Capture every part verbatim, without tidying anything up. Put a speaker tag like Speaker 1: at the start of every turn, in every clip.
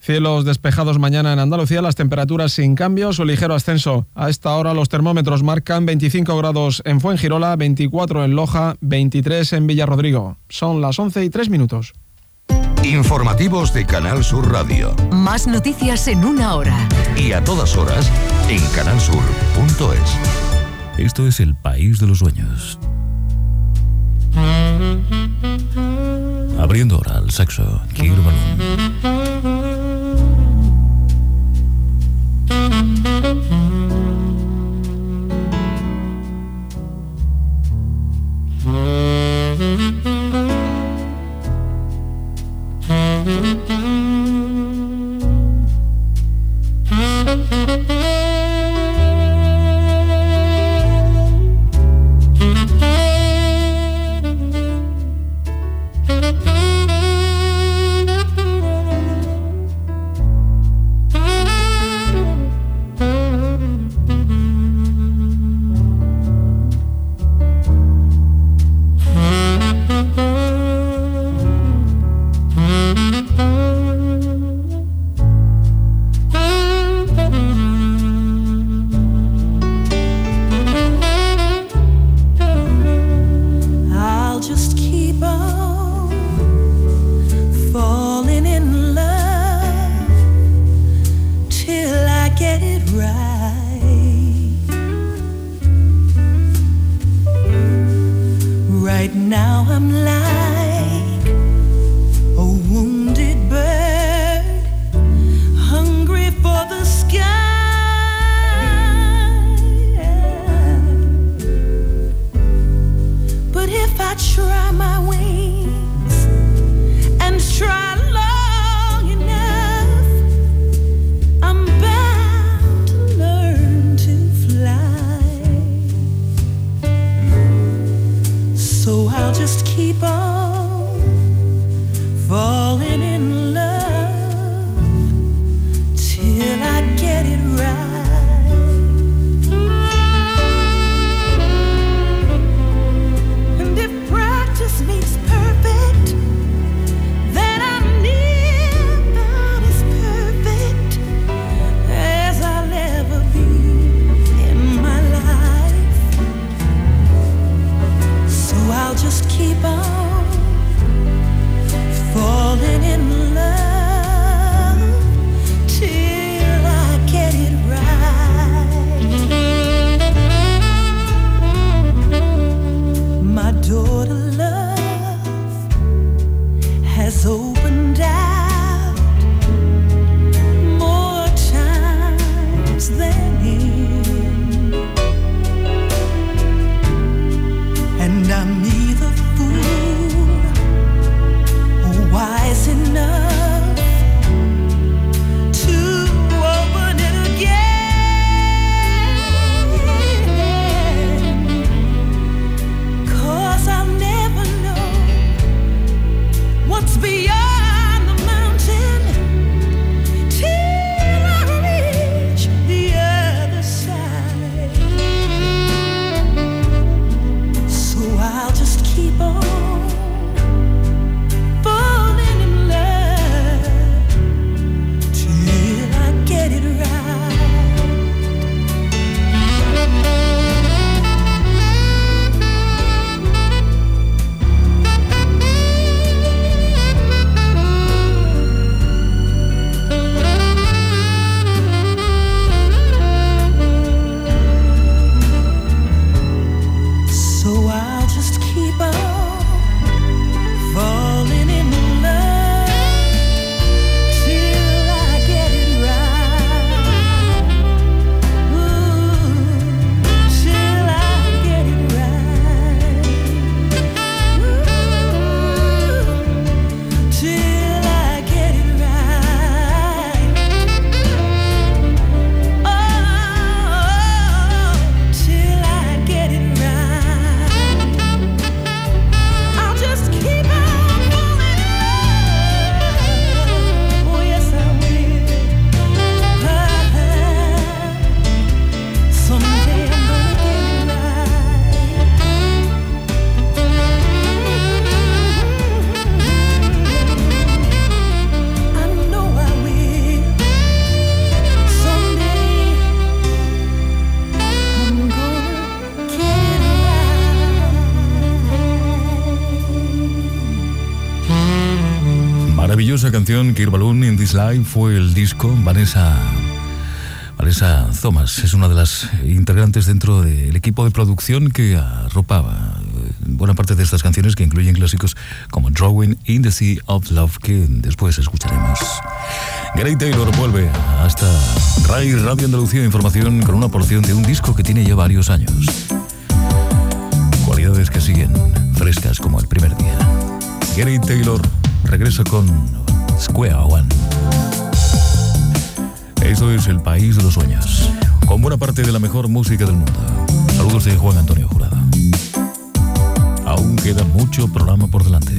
Speaker 1: Cielos despejados mañana en Andalucía, las temperaturas sin cambios o ligero ascenso. A esta hora los termómetros marcan veinticinco grados en Fuengirola, veinticuatro en Loja, veintitrés en Villarrodrigo. Son las once y tres minutos.
Speaker 2: Informativos de Canal Sur Radio.
Speaker 3: Más noticias en una hora.
Speaker 2: Y a todas horas en canal sur punto es.
Speaker 4: Esto es el país de los sueños. Abriendo oral, sexo, quiero balón.
Speaker 5: So I'll just keep on
Speaker 4: hermosa canción, Kir Balloon in This Life, fue el disco. Vanessa, Vanessa Thomas es una de las integrantes dentro del equipo de producción que arropaba buena parte de estas canciones, que incluyen clásicos como Drawing in the Sea of Love, que después escucharemos. Gary Taylor vuelve hasta RAI Radio Andalucía Información con una porción de un disco que tiene ya varios años. Cualidades que siguen frescas como el primer día. Gary Taylor regresa con Square One. Esto es el país de los sueños, con buena parte de la mejor música del mundo. Saludos de Juan Antonio Jurado. Aún queda mucho programa por delante.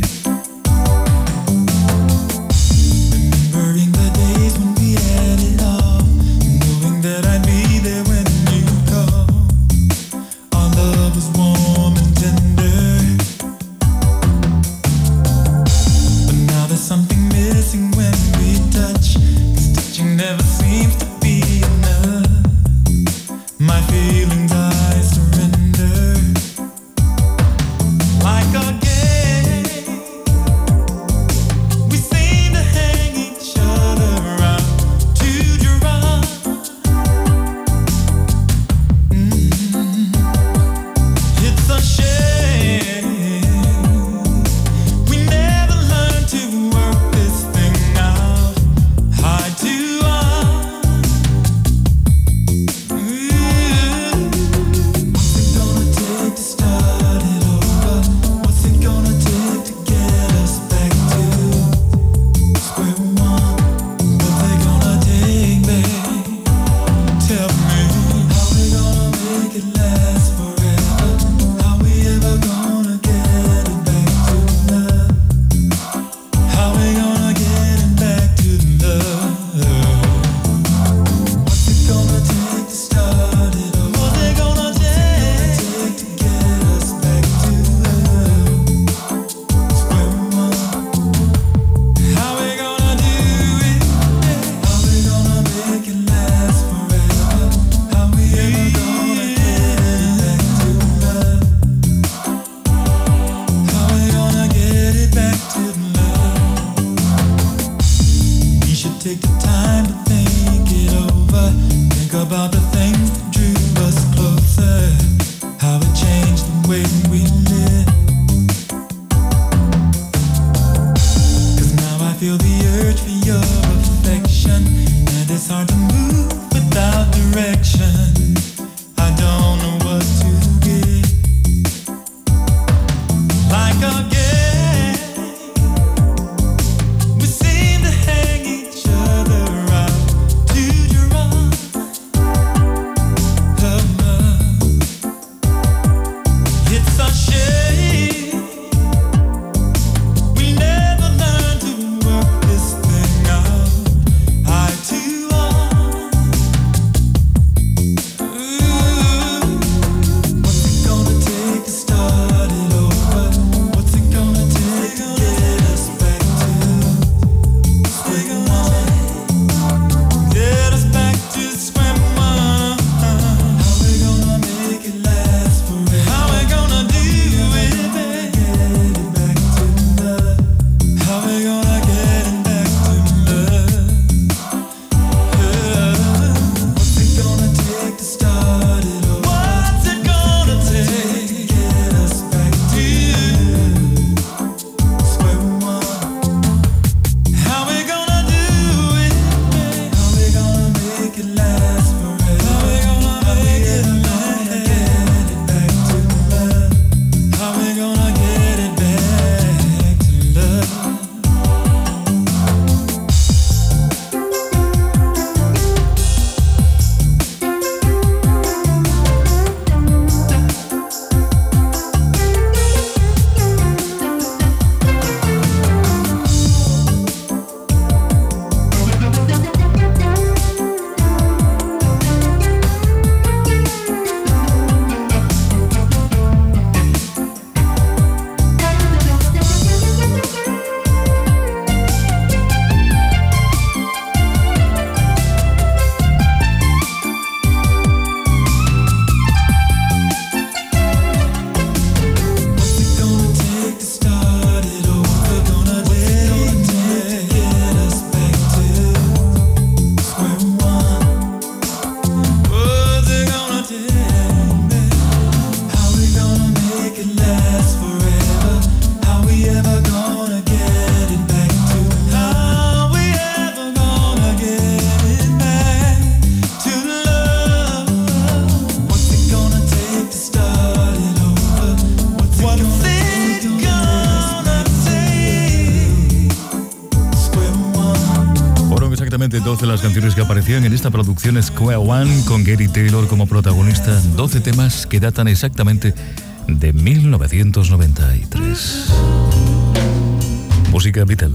Speaker 4: exactamente doce las canciones que aparecían en esta producción Square One, con Gary Taylor como protagonista. doce temas que datan exactamente de mil novecientos noventa y tres. Música Beatle.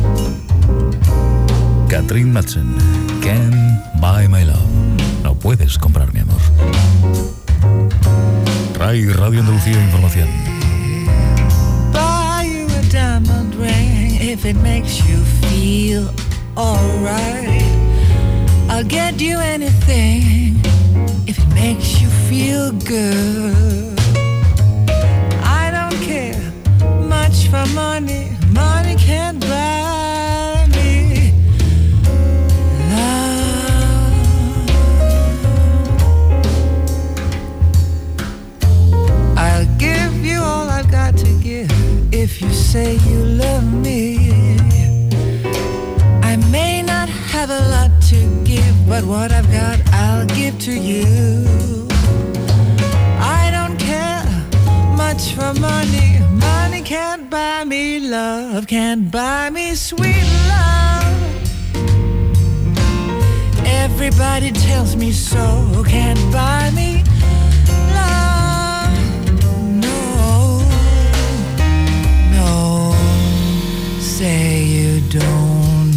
Speaker 4: Catherine Madsen, Can't Buy My Love. No puedes comprar mi amor. Ray Radio Andalucía Información.
Speaker 5: Buy you a diamond ring if it makes you feel alright. I'll get you anything if it makes you feel good. I don't care much for money. Money can't buy me love. I'll give you all I've got to give if you say you love me. I may not have a lot to give, but what I've got I'll give to you. I don't care much for money. Money can't buy me love, can't buy me sweet love. Everybody tells me so, can't buy me love. No, no, say you don't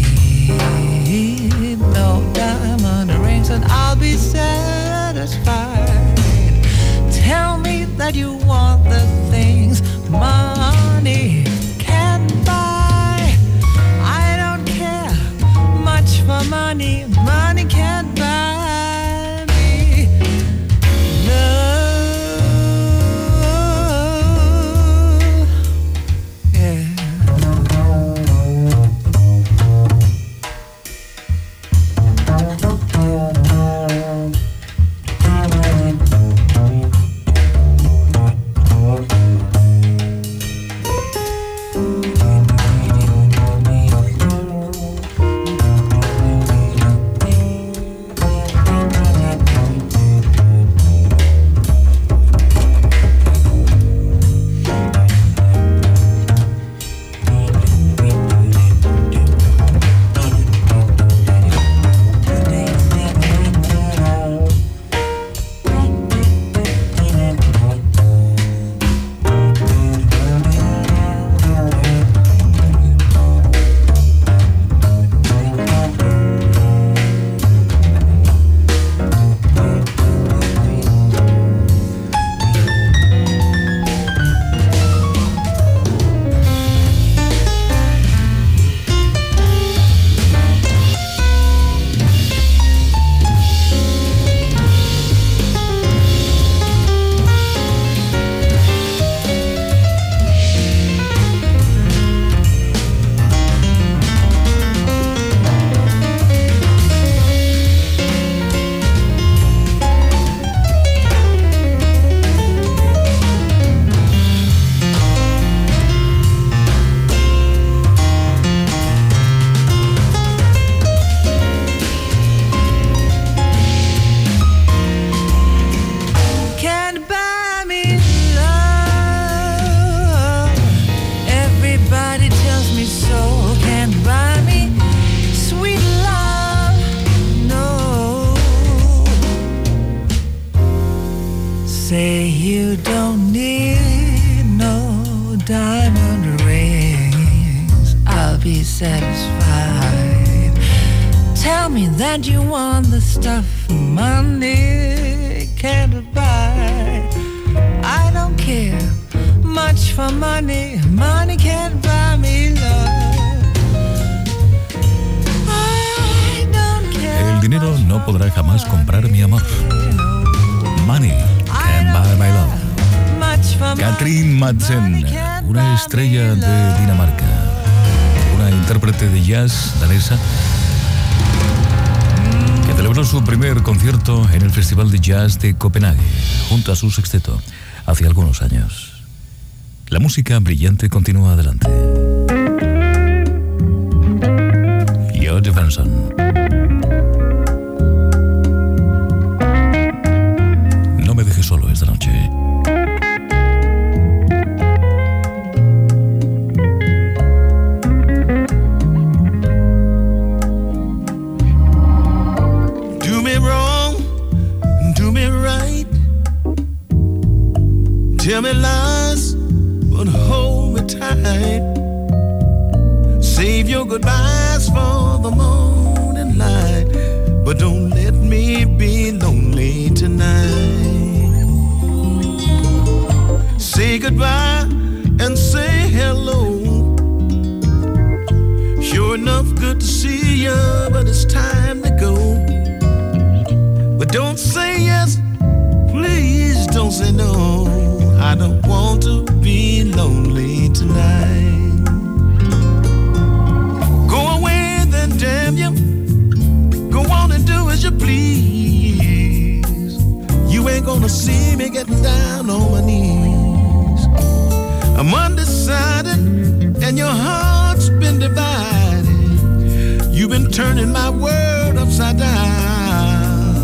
Speaker 5: need no diamond rings and I'll be satisfied. Tell me that you want the things money can't buy. I don't care much for money. Money can't buy me love. Yeah. Say you don't need no diamond rings, I'll be satisfied. Tell me that you want the stuff money can't buy. I don't care much for money, money can't buy me love. I don't care.
Speaker 4: El dinero no podrá jamás comprar mi amor. Money can't buy my love. Catherine Madsen, una estrella de Dinamarca, una intérprete de jazz danesa que celebró su primer concierto en el Festival de Jazz de Copenhague junto a su sexteto hace algunos años. La música brillante continúa adelante. George Benson. No me dejes solo esta noche.
Speaker 6: your goodbyes for the morning light, but don't let me be lonely tonight. Say goodbye and say hello. Sure enough, good to see you, but it's time to go. But don't say yes, please don't say no. I don't want to be lonely tonight. Go away then, damn you. Go on and do as you please. You ain't gonna see me getting down on my knees. I'm undecided and your heart's been divided. You've been turning my world upside down.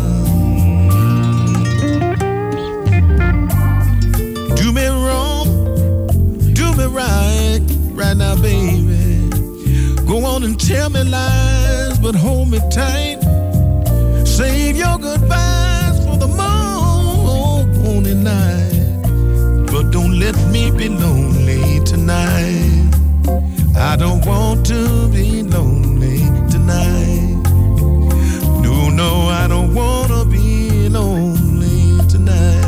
Speaker 6: Do me wrong, do me right, right now, baby. Go on and tell me lies, but hold me tight. Save your goodbyes for the morning night, but don't let me be lonely tonight. I don't want to be lonely tonight. No, no, I don't want to be lonely tonight.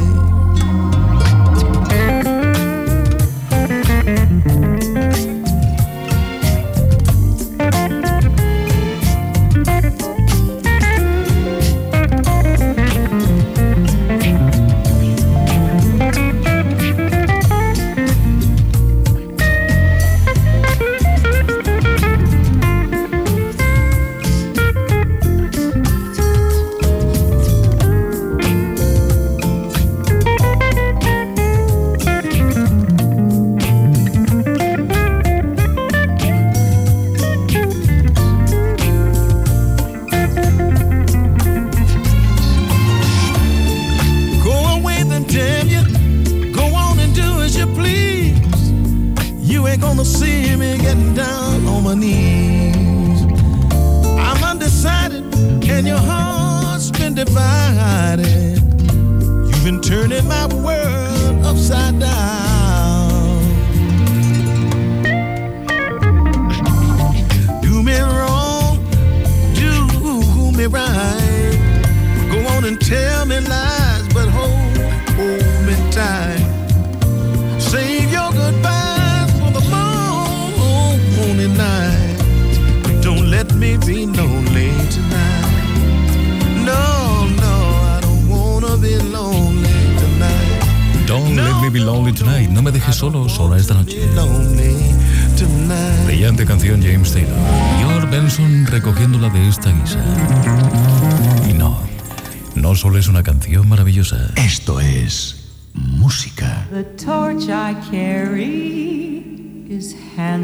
Speaker 4: Solo, sola esta noche. Brillante canción, James Taylor. George Benson recogiéndola de esta guisa. Y no, no solo es una canción maravillosa.
Speaker 7: Esto es música.
Speaker 8: The torch I carry is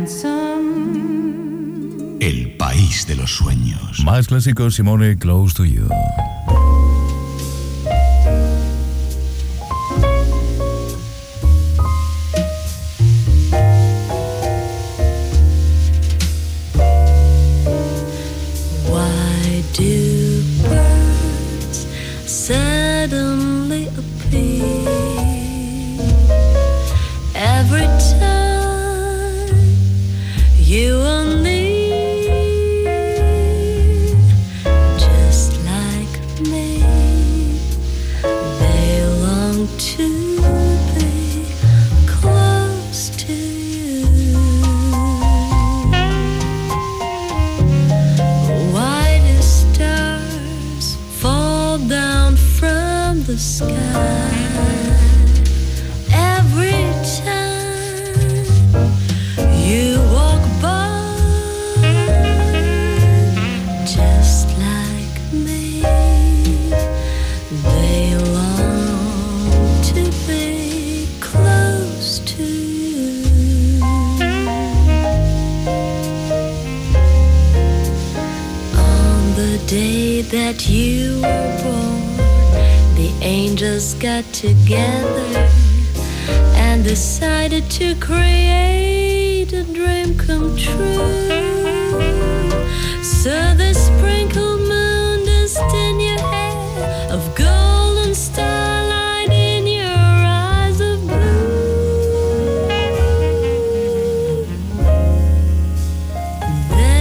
Speaker 8: handsome.
Speaker 7: El país de los sueños.
Speaker 4: Más clásicos, Simone, Close to You.
Speaker 9: That you were born, the angels got together and decided to create a dream come true. So they sprinkled moon dust in your hair, of golden starlight in your eyes of blue. Then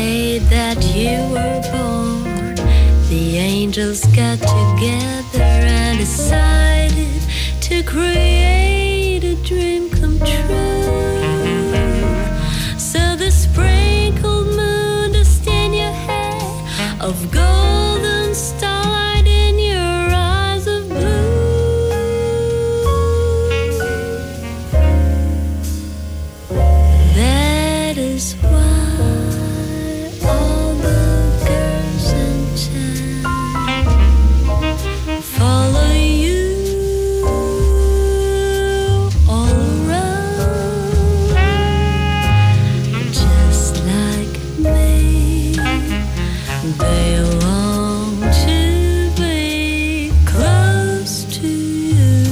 Speaker 9: day that you were born, the angels got together and decided to create a dream come true. So the sprinkled moon to stain your hair of golden starlight in your eyes of blue. That is why all the girls in town follow you all around, just like me. They long to be close to you,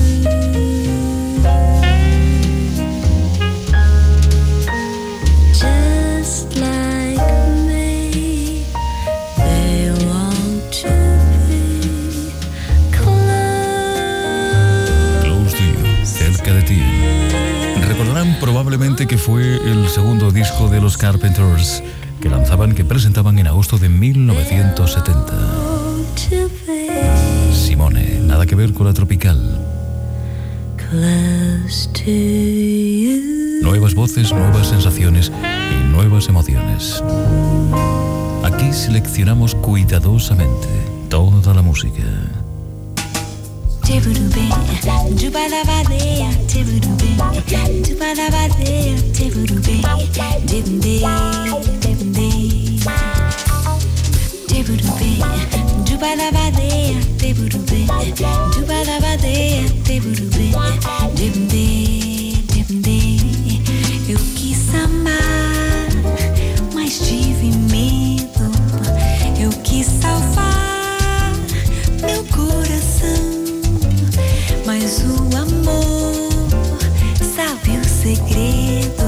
Speaker 9: just like me. They long to be close.
Speaker 4: Close to you, cerca de ti. Recordarán probablemente que fue el segundo disco de los Carpenters que lanzaban, que presentaban en agosto de mil novecientos setenta.
Speaker 9: To be
Speaker 4: Simone, nada que ver con la tropical.
Speaker 9: close to you.
Speaker 4: Nuevas voces, nuevas sensaciones y nuevas emociones. Aquí seleccionamos cuidadosamente toda la música.
Speaker 5: Tiburubé, Jubalabadeya, Tiburubé, Jubalabadeya, Tiburubé, Dibundé, Dibundé. Tiburubé, Jubalabadeya, Tiburubé, Jubalabadeya, Tiburubé, Dibundé, Dibundé. Eu quis amar, mas tive medo. Eu quis salvar meu coração, mas o amor sabe o segredo.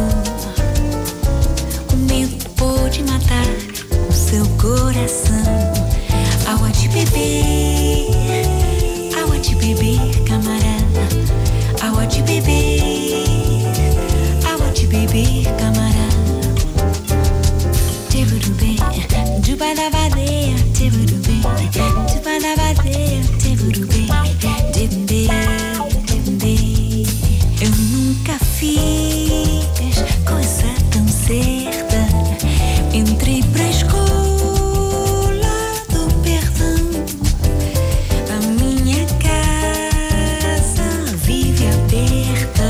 Speaker 5: O medo pode matar o seu coração. Água de beber, água de beber, camarada. Água de beber, água de beber, camarada. Tiburubé, Jubalabadeya, Tiburubé, Jubalabadeya, Tiburubé, Dibundé, Dibundé. Eu nunca fiz coisa tão certa. Entrei pra escola do perdão. A minha casa vive aberta.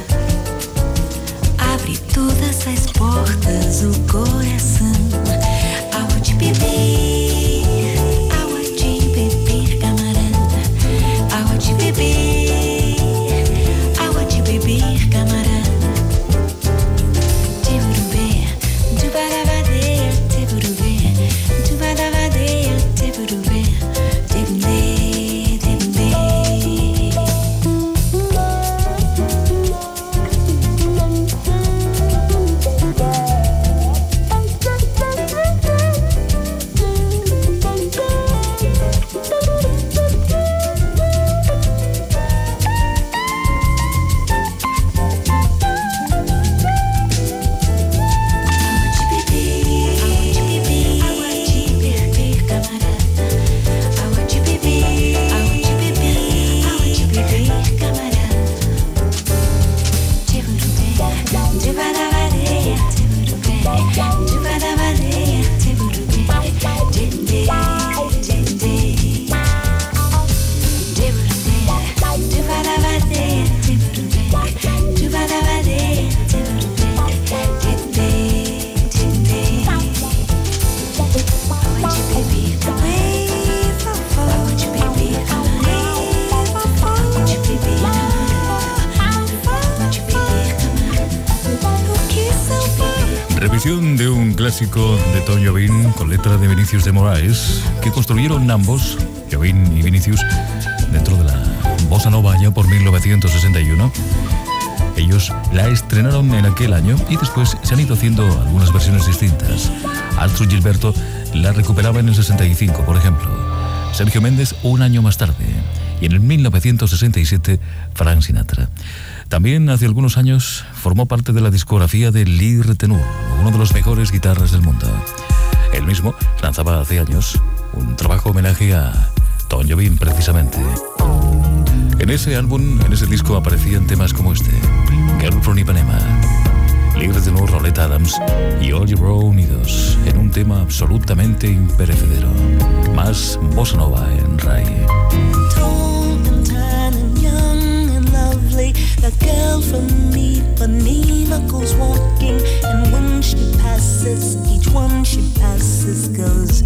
Speaker 5: Abre todas as portas, o coração. Água de beber, água de beber, camarada. Água de beber, água de beber, camarada. Tiburubé, Jubalabadeya, Tiburubé, Jubalabadeya, Tiburubé, Dibundé, Dibundé.
Speaker 4: Revisión de un clásico de Tom Jobim con letra de Vinicius de Moraes, que construyeron ambos, Jobim y Vinicius, dentro de la bossa nova ya por mil novecientos sesenta y uno. Ellos la estrenaron en aquel año y después se han ido haciendo algunas versiones distintas. Arthur Gilberto la recuperaba en el sesenta y cinco, por ejemplo. Sergio Méndez un año más tarde. Y en el mil novecientos sesenta y siete, Frank Sinatra. También hace algunos años formó parte de la discografía de Lee Ritenour, uno de los mejores guitarras del mundo. mismo lanzaba hace años un trabajo homenaje a Tom Jobim, precisamente. En ese álbum, en ese disco, aparecían temas como este: Girl from Ipanema, Líder de nuevo, Roletta Adams y All Your Row unidos en un tema absolutamente imperecedero. Más bossa nova en Rai.
Speaker 10: Tall and tan and young and lovely, the girl from Ipanema goes walking, and when she passes, each one she passes goes,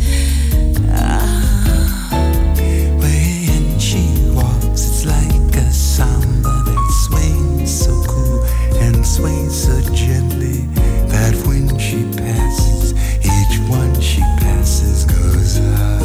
Speaker 10: ah.
Speaker 11: When she walks, it's like a samba that swings so cool and sways so gently, that when she passes, each one she passes goes, ah.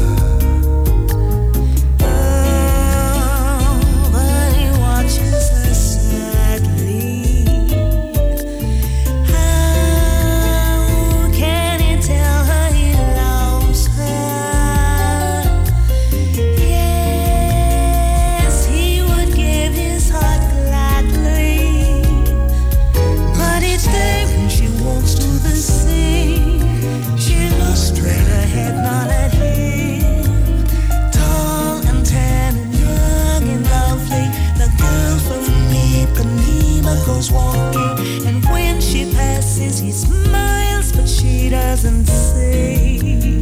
Speaker 10: Walking, and when she passes, he smiles, but she doesn't say.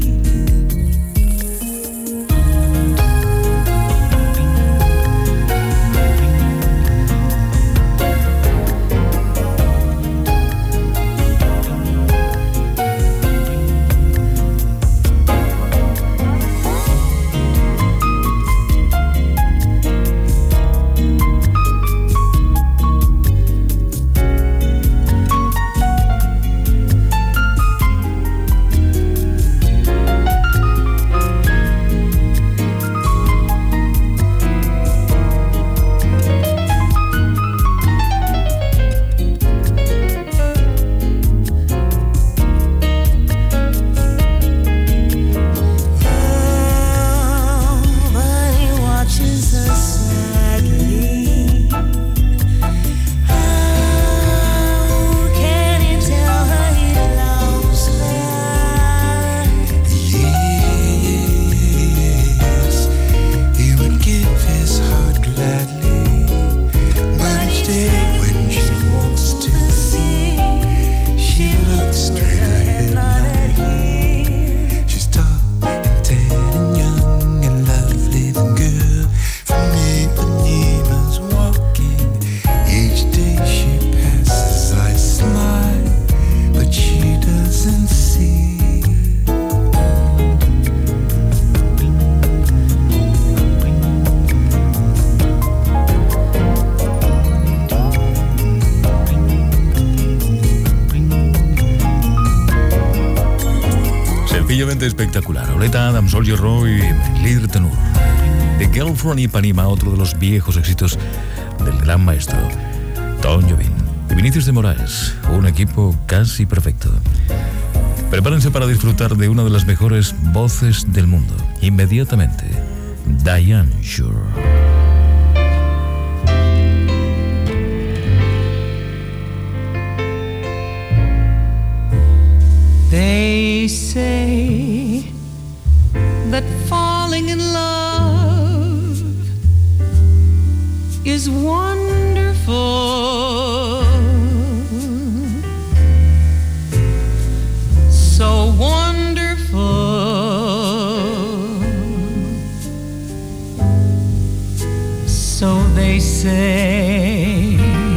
Speaker 4: Espectacular. Roletta Adams, All Your Row y Líder Tenor. The Girl from Ipanema, otro de los viejos éxitos del gran maestro Tom Jobim. Y Vinicius de Moraes, un equipo casi perfecto. Prepárense para disfrutar de una de las mejores voces del mundo. Inmediatamente, Diane Shore.
Speaker 8: They say that falling in love is wonderful, so wonderful. So they say.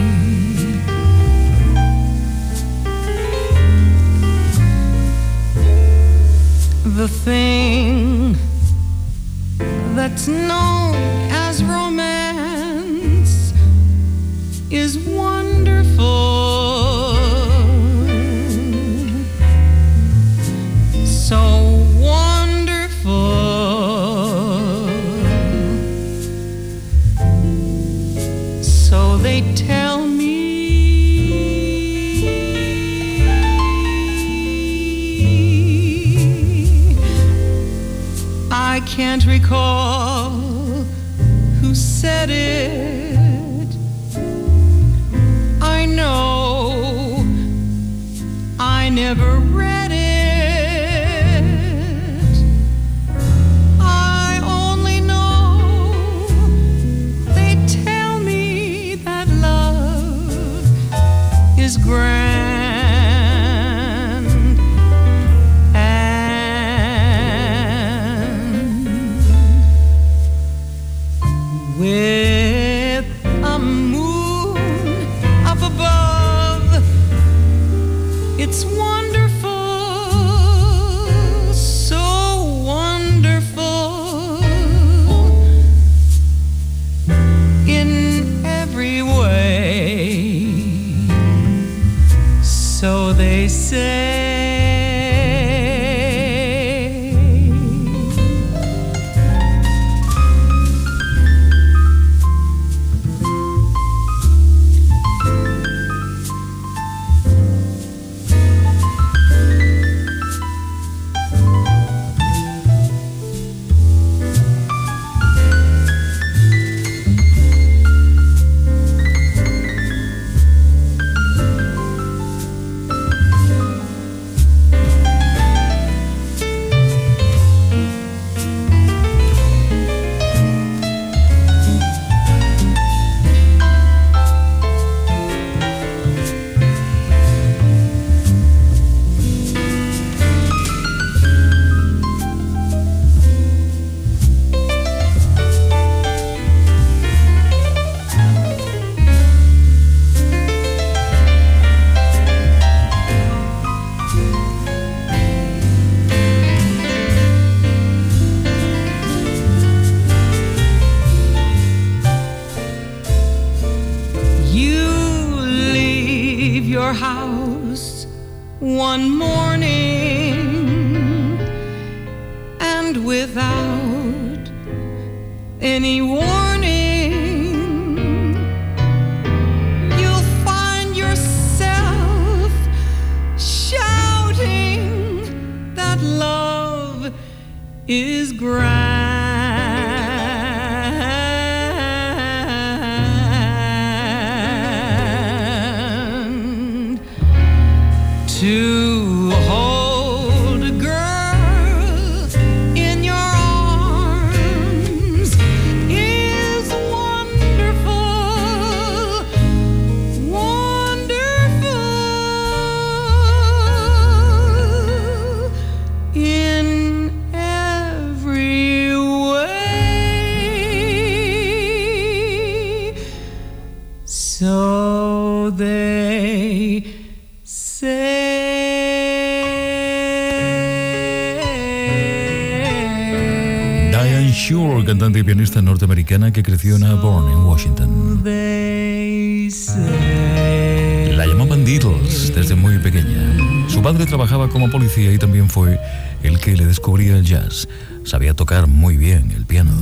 Speaker 8: The thing that's known as romance is wonderful, so wonderful. So they tell me. I can't recall who said it. I know I never read it, one morning, and without any warning, you'll find yourself shouting that love is grand. To hold a girl in your arms is wonderful, wonderful in every way. So they say.
Speaker 4: Diane Shore, cantante y pianista norteamericana que creció en Auburn, en Washington. La llamaban Diddles desde muy pequeña. Su padre trabajaba como policía y también fue el que le descubría el jazz. Sabía tocar muy bien el piano.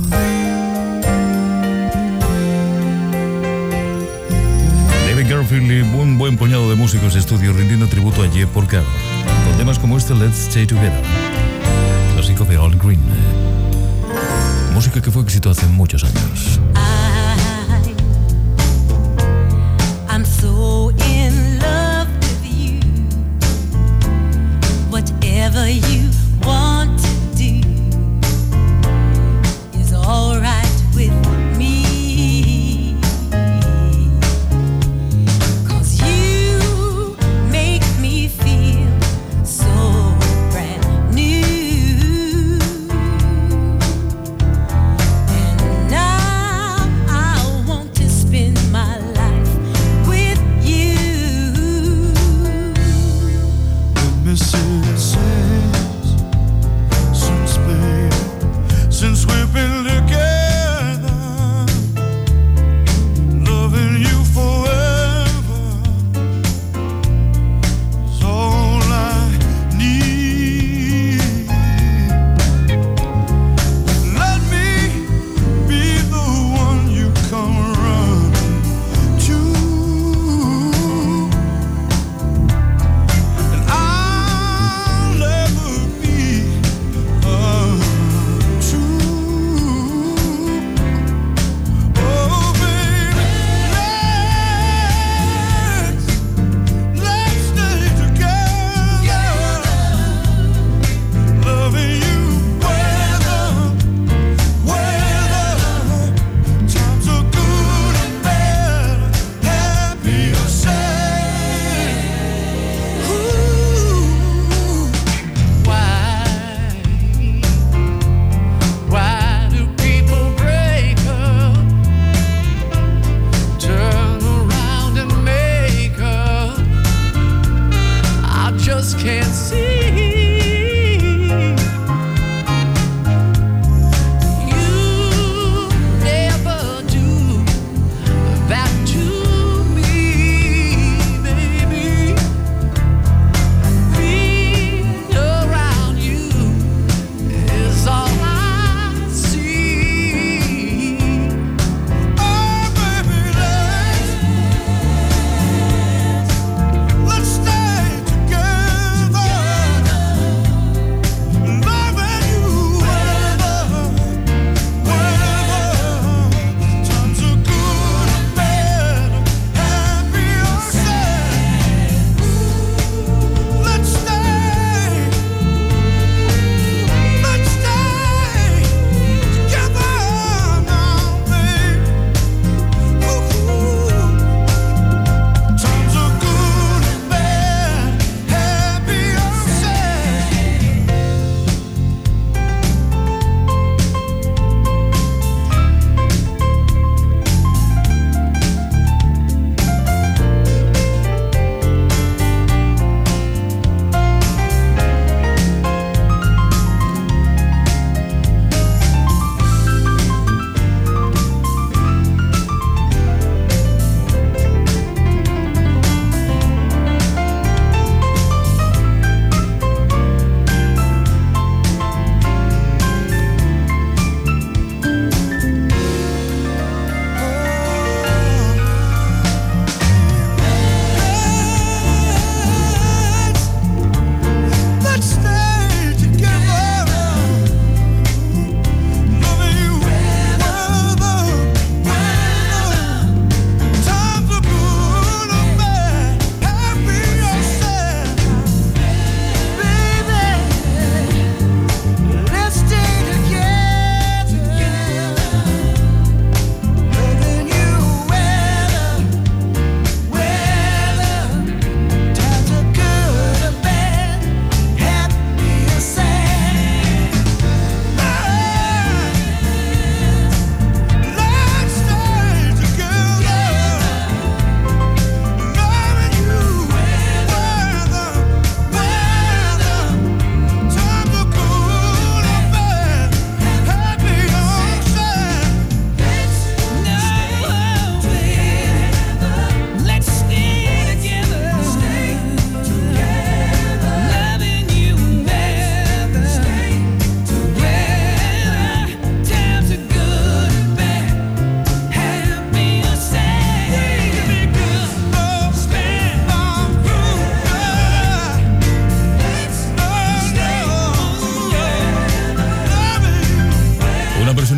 Speaker 4: David Garfield y un buen puñado de músicos de estudio rindiendo tributo a Jeff Porcaro, con temas como este Let's Stay Together, clásico de Al Green. Música que fue éxito hace muchos años.
Speaker 10: I, I'm so in love with you. Whatever you want to do is all right with me. 'Cause you make me feel so brand new. And now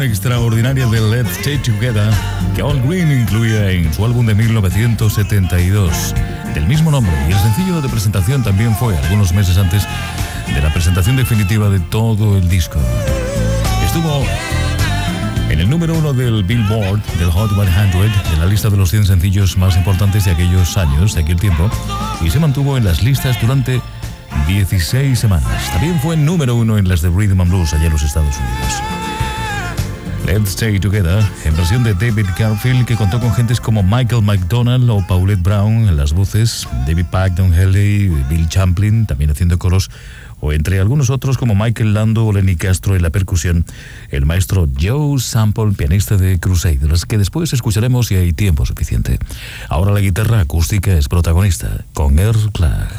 Speaker 4: versión extraordinaria de Let's Stay Together que Al Green incluía en su álbum de mil novecientos setenta y dos del mismo nombre, y el sencillo de presentación también fue algunos meses antes de la presentación definitiva de todo el disco. Estuvo en el número uno del Billboard, del Hot cien, de la lista de los cien sencillos más importantes de aquellos años, de aquel tiempo, y se mantuvo en las listas durante dieciséis semanas. También fue número uno en las de Rhythm and Blues allá en los Estados Unidos. Let's Stay Together, en versión de David Garfield, que contó con gentes como Michael McDonald o Paulette Brown en las voces, David Pack, Don Henley, Bill Champlin también haciendo coros, o entre algunos otros como Michael Lando o Lenny Castro en la percusión, el maestro Joe Sample, pianista de Crusaders, que después escucharemos si hay tiempo suficiente. Ahora la guitarra acústica es protagonista, con Earl Clark.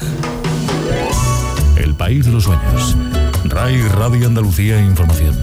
Speaker 4: El país de los sueños. R A I Radio Andalucía Información.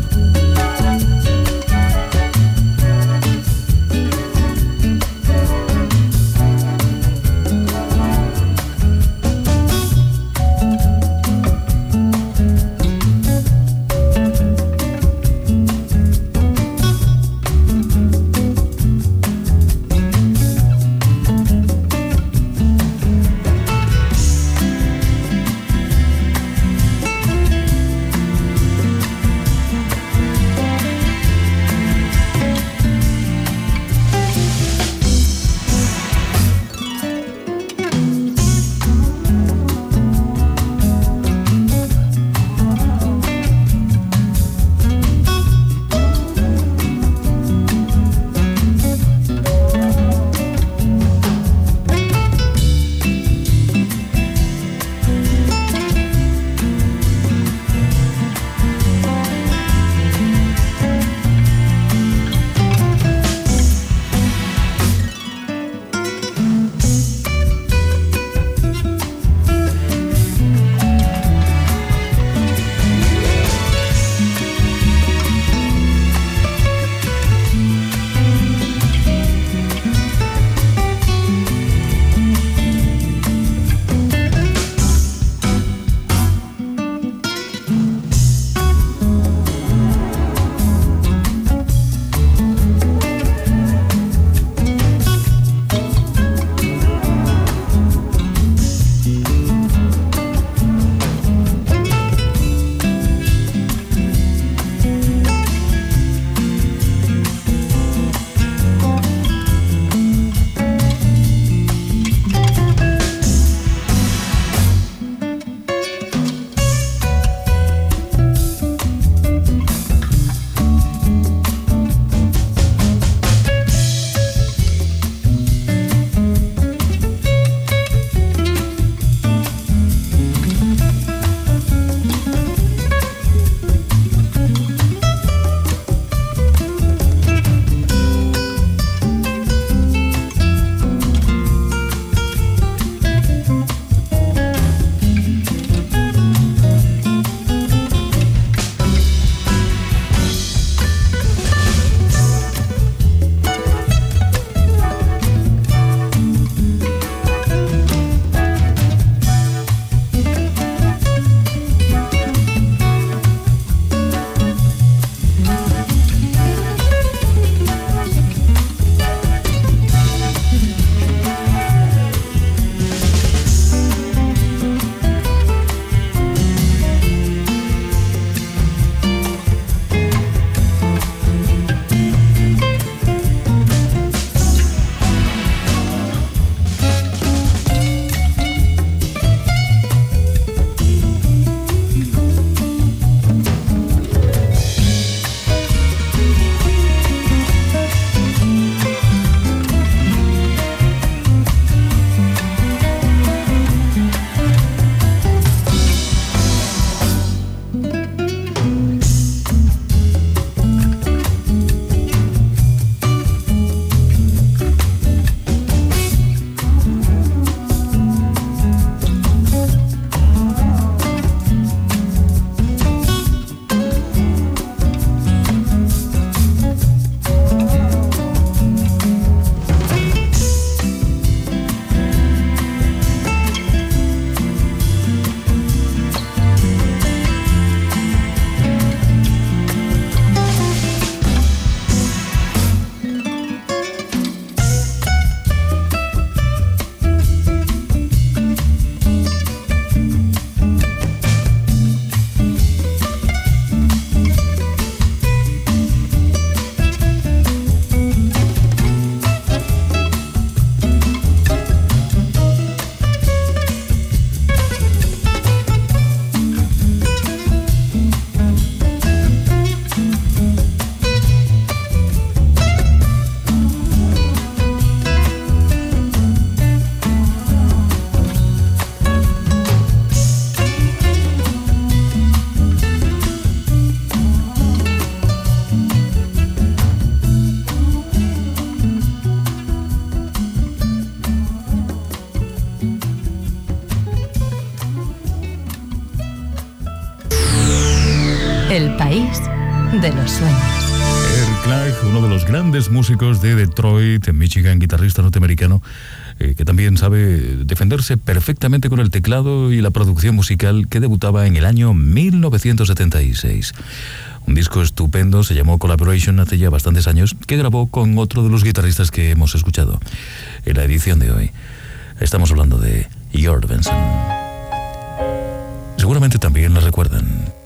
Speaker 3: País de los sueños.
Speaker 4: Eric Clark, uno de los grandes músicos de Detroit, en Michigan, guitarrista norteamericano, eh, que también sabe defenderse perfectamente con el teclado y la producción musical, que debutaba en el año mil novecientos setenta y seis. Un disco estupendo, se llamó Collaboration, hace ya bastantes años, que grabó con otro de los guitarristas que hemos escuchado en la edición de hoy. Estamos hablando de Jörg Benson. Seguramente también la recuerdan.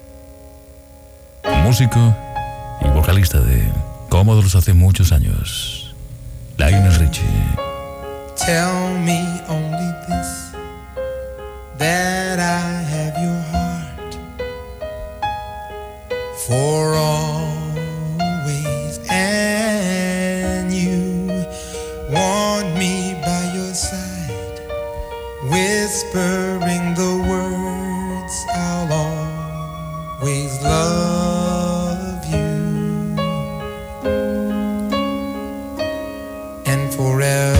Speaker 4: Músico y vocalista de Commodores hace muchos años, Lionel Richie.
Speaker 11: Tell me only this, that I have your heart for always, and you want me by your side, whispering the words I'll always love you, and forever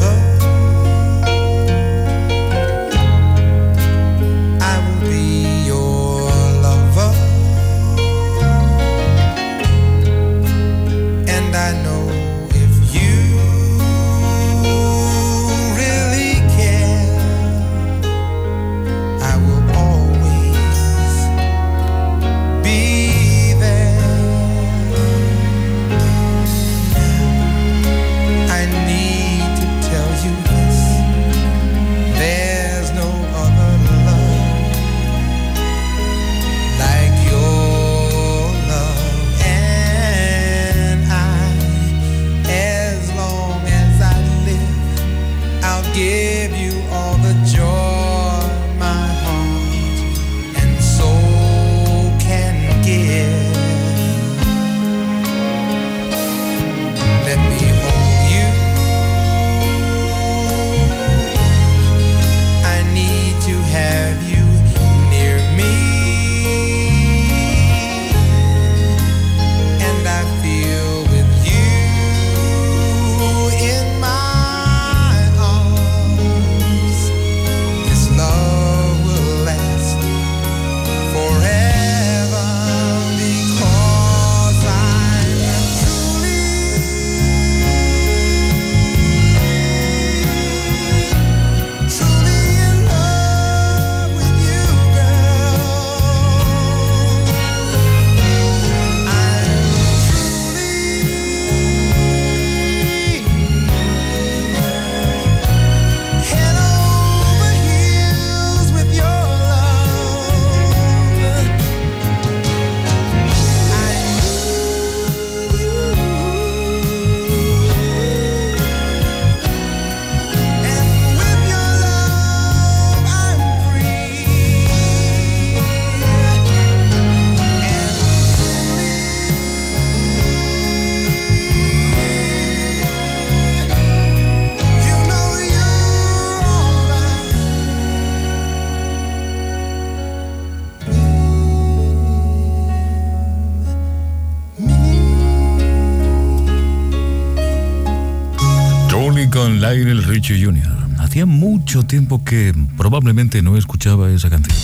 Speaker 4: Lionel Richie junior Hacía mucho tiempo que probablemente no escuchaba esa canción.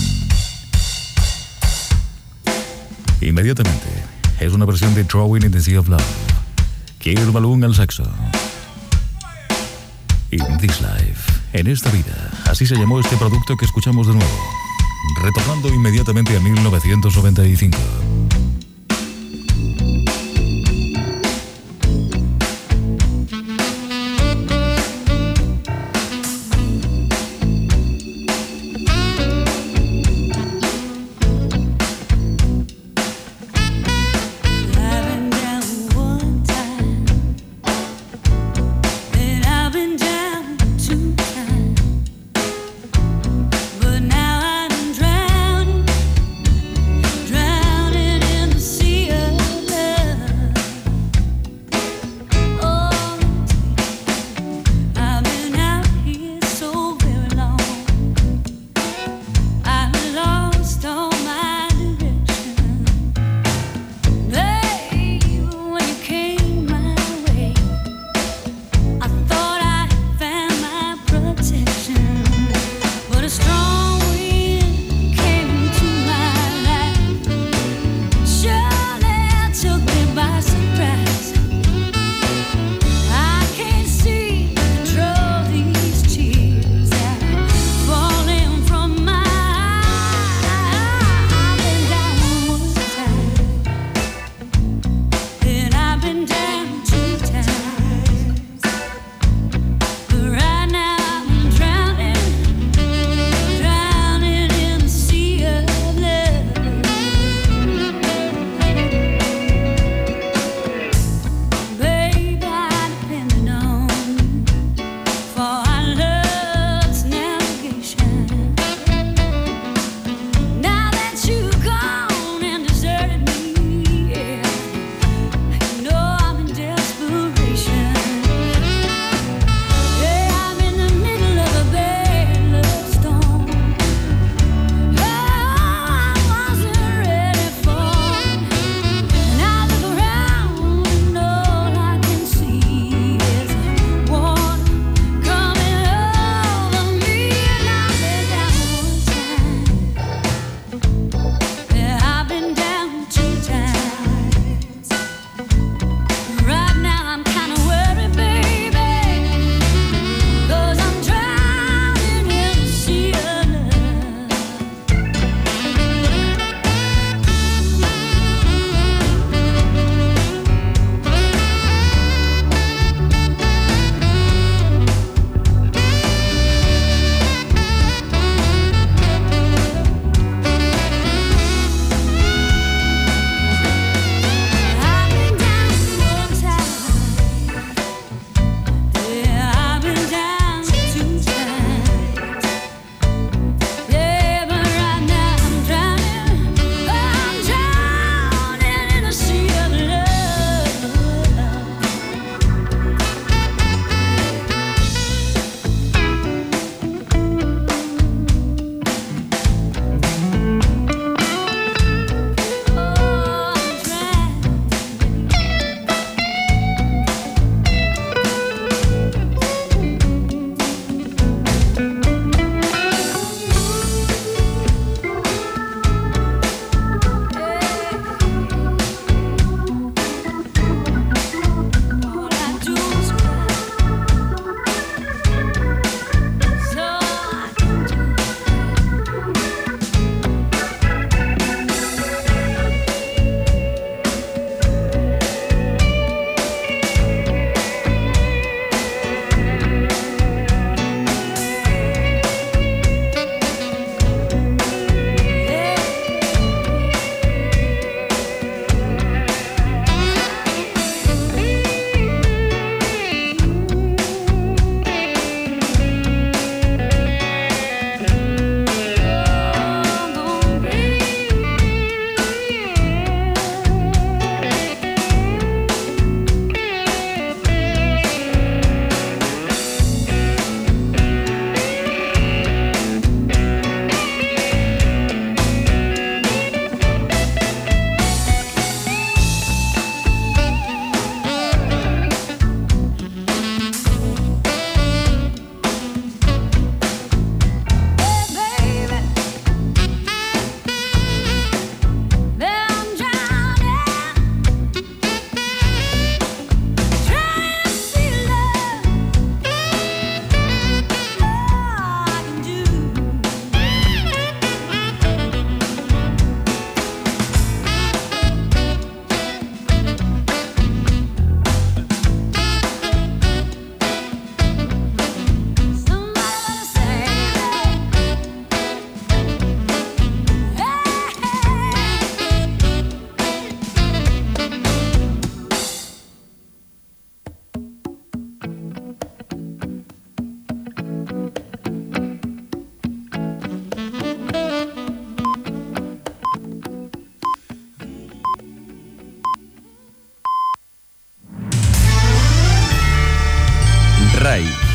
Speaker 4: Inmediatamente, es una versión de Drawing in the Sea of Love. Keir Ballou al saxo. In This Life, en esta vida, así se llamó este producto que escuchamos de nuevo, retornando inmediatamente a mil novecientos noventa y cinco.
Speaker 10: Drowning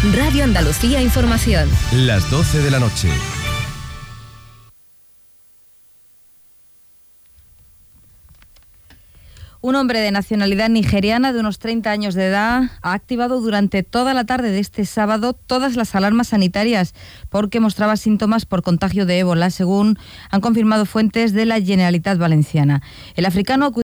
Speaker 12: Radio Andalucía Información.
Speaker 13: Las doce de la noche.
Speaker 14: Un hombre de nacionalidad nigeriana de unos treinta años de edad ha activado durante toda la tarde de este sábado todas las alarmas sanitarias porque mostraba síntomas por contagio de ébola, según han confirmado fuentes de la Generalitat Valenciana. El africano